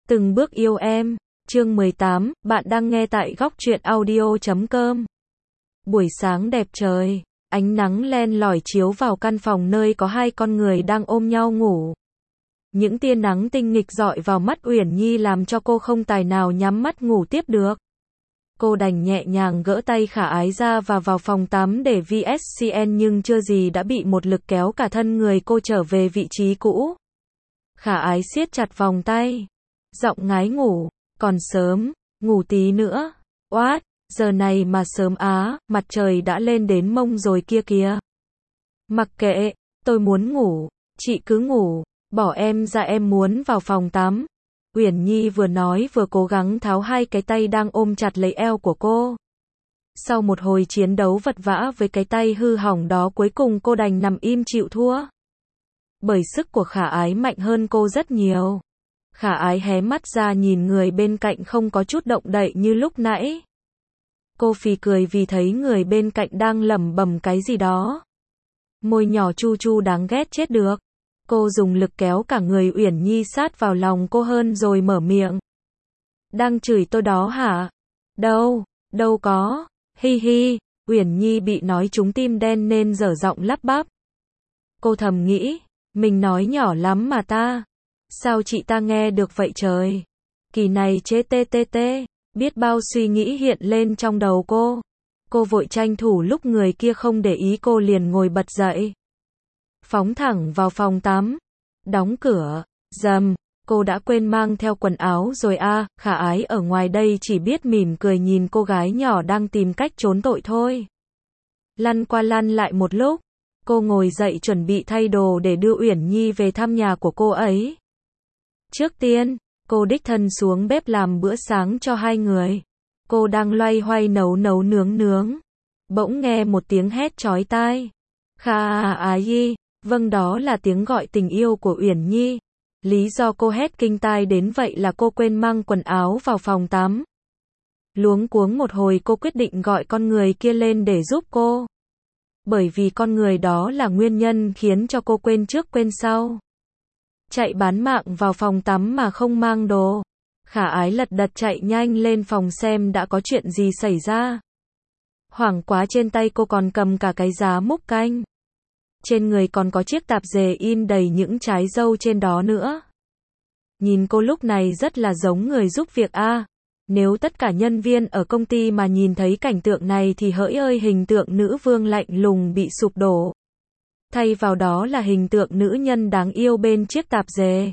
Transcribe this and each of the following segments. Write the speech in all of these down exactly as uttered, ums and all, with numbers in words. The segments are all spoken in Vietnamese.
Từng bước yêu em, chương mười tám, bạn đang nghe tại góc truyện audio chấm com. Buổi sáng đẹp trời, ánh nắng len lỏi chiếu vào căn phòng nơi có hai con người đang ôm nhau ngủ. Những tia nắng tinh nghịch rọi vào mắt Uyển Nhi làm cho cô không tài nào nhắm mắt ngủ tiếp được. Cô đành nhẹ nhàng gỡ tay Khả Ái ra và vào phòng tắm để vê ét xê en nhưng chưa gì đã bị một lực kéo cả thân người cô trở về vị trí cũ. Khả Ái siết chặt vòng tay. Giọng ngái ngủ, còn sớm, ngủ tí nữa. Oát, giờ này mà sớm á, mặt trời đã lên đến mông rồi kia kìa. Mặc kệ, tôi muốn ngủ, chị cứ ngủ, bỏ em ra, em muốn vào phòng tắm. Uyển Nhi vừa nói vừa cố gắng tháo hai cái tay đang ôm chặt lấy eo của cô. Sau một hồi chiến đấu vật vã với cái tay hư hỏng đó, cuối cùng cô đành nằm im chịu thua. Bởi sức của Khả Ái mạnh hơn cô rất nhiều. Khả Ái hé mắt ra nhìn người bên cạnh không có chút động đậy như lúc nãy. Cô phì cười vì thấy người bên cạnh đang lẩm bẩm cái gì đó. Môi nhỏ chu chu đáng ghét chết được. Cô dùng lực kéo cả người Uyển Nhi sát vào lòng cô hơn rồi mở miệng. Đang chửi tôi đó hả? Đâu, đâu có, hi hi. Uyển Nhi bị nói trúng tim đen nên dở giọng lắp bắp. Cô thầm nghĩ, mình nói nhỏ lắm mà ta. Sao chị ta nghe được vậy trời? Kỳ này chế tê tê tê, biết bao suy nghĩ hiện lên trong đầu cô. Cô vội tranh thủ lúc người kia không để ý cô liền ngồi bật dậy. Phóng thẳng vào phòng tắm. Đóng cửa, dầm, cô đã quên mang theo quần áo rồi à, Khả Ái ở ngoài đây chỉ biết mỉm cười nhìn cô gái nhỏ đang tìm cách trốn tội thôi. Lăn qua lăn lại một lúc, cô ngồi dậy chuẩn bị thay đồ để đưa Uyển Nhi về thăm nhà của cô ấy. Trước tiên, cô đích thân xuống bếp làm bữa sáng cho hai người. Cô đang loay hoay nấu nấu nướng nướng. Bỗng nghe một tiếng hét chói tai. Khả Ái, vâng, đó là tiếng gọi tình yêu của Uyển Nhi. Lý do cô hét kinh tai đến vậy là cô quên mang quần áo vào phòng tắm. Luống cuống một hồi cô quyết định gọi con người kia lên để giúp cô. Bởi vì con người đó là nguyên nhân khiến cho cô quên trước quên sau. Chạy bán mạng vào phòng tắm mà không mang đồ. Khả Ái lật đật chạy nhanh lên phòng xem đã có chuyện gì xảy ra. Hoảng quá, trên tay cô còn cầm cả cái giá múc canh. Trên người còn có chiếc tạp dề in đầy những trái dâu trên đó nữa. Nhìn cô lúc này rất là giống người giúp việc a. À. Nếu tất cả nhân viên ở công ty mà nhìn thấy cảnh tượng này thì hỡi ơi, hình tượng nữ vương lạnh lùng bị sụp đổ. Thay vào đó là hình tượng nữ nhân đáng yêu bên chiếc tạp dề.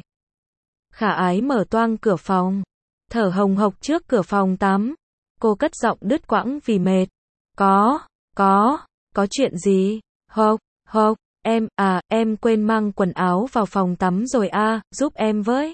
Khả Ái mở toang cửa phòng, thở hồng hộc trước cửa phòng tắm. Cô cất giọng đứt quãng vì mệt. Có, có, có chuyện gì? Hộc, hộc, em, à, em quên mang quần áo vào phòng tắm rồi a, à, giúp em với.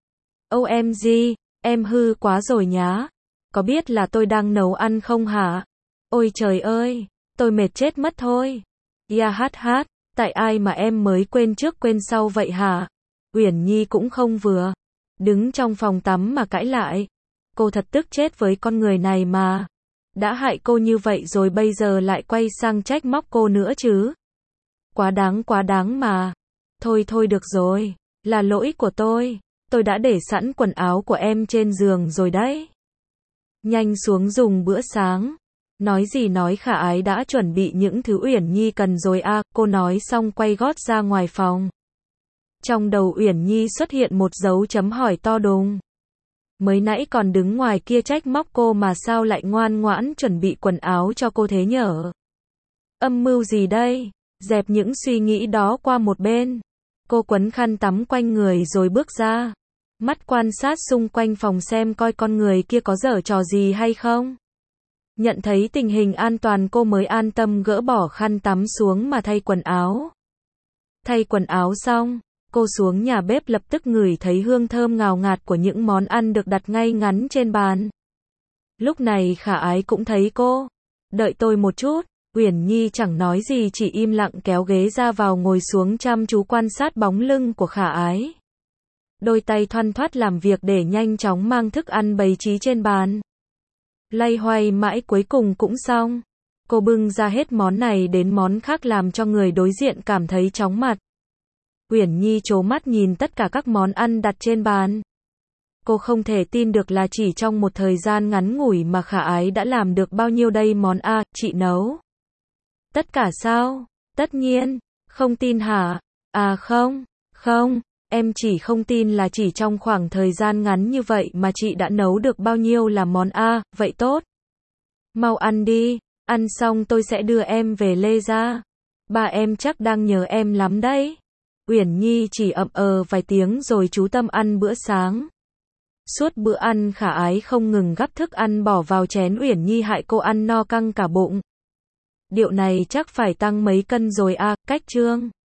ô em giê, em hư quá rồi nhá. Có biết là tôi đang nấu ăn không hả? Ôi trời ơi, tôi mệt chết mất thôi. Ya hát hát. Tại ai mà em mới quên trước quên sau vậy hả? Uyển Nhi cũng không vừa. Đứng trong phòng tắm mà cãi lại. Cô thật tức chết với con người này mà. Đã hại cô như vậy rồi bây giờ lại quay sang trách móc cô nữa chứ. Quá đáng quá đáng mà. Thôi thôi được rồi. Là lỗi của tôi. Tôi đã để sẵn quần áo của em trên giường rồi đấy. Nhanh xuống dùng bữa sáng. Nói gì nói, Khả Ái đã chuẩn bị những thứ Uyển Nhi cần rồi à, cô nói xong quay gót ra ngoài phòng. Trong đầu Uyển Nhi xuất hiện một dấu chấm hỏi to đùng. Mới nãy còn đứng ngoài kia trách móc cô mà sao lại ngoan ngoãn chuẩn bị quần áo cho cô thế nhở? Âm mưu gì đây? Dẹp những suy nghĩ đó qua một bên. Cô quấn khăn tắm quanh người rồi bước ra. Mắt quan sát xung quanh phòng xem coi con người kia có giở trò gì hay không. Nhận thấy tình hình an toàn cô mới an tâm gỡ bỏ khăn tắm xuống mà thay quần áo. Thay quần áo xong, cô xuống nhà bếp lập tức ngửi thấy hương thơm ngào ngạt của những món ăn được đặt ngay ngắn trên bàn. Lúc này Khả Ái cũng thấy cô. Đợi tôi một chút. Uyển Nhi chẳng nói gì, chỉ im lặng kéo ghế ra vào ngồi xuống chăm chú quan sát bóng lưng của Khả Ái. Đôi tay thoăn thoắt làm việc để nhanh chóng mang thức ăn bày trí trên bàn. Lay hoay mãi cuối cùng cũng xong. Cô bưng ra hết món này đến món khác làm cho người đối diện cảm thấy chóng mặt. Uyển Nhi trố mắt nhìn tất cả các món ăn đặt trên bàn. cô không thể tin được là chỉ trong một thời gian ngắn ngủi mà Khả Ái đã làm được bao nhiêu đây món a, chị nấu. Tất cả sao? Tất nhiên, không tin hả? À không, không, em chỉ không tin là chỉ trong khoảng thời gian ngắn như vậy mà chị đã nấu được bao nhiêu là món a, vậy tốt. Mau ăn đi, ăn xong tôi sẽ đưa em về Lê Gia. Ba em chắc đang nhớ em lắm đấy. Uyển Nhi chỉ ậm ờ vài tiếng rồi chú tâm ăn bữa sáng. Suốt bữa ăn Khả Ái không ngừng gắp thức ăn bỏ vào chén Uyển Nhi hại cô ăn no căng cả bụng. Điệu này chắc phải tăng mấy cân rồi a, cách trương.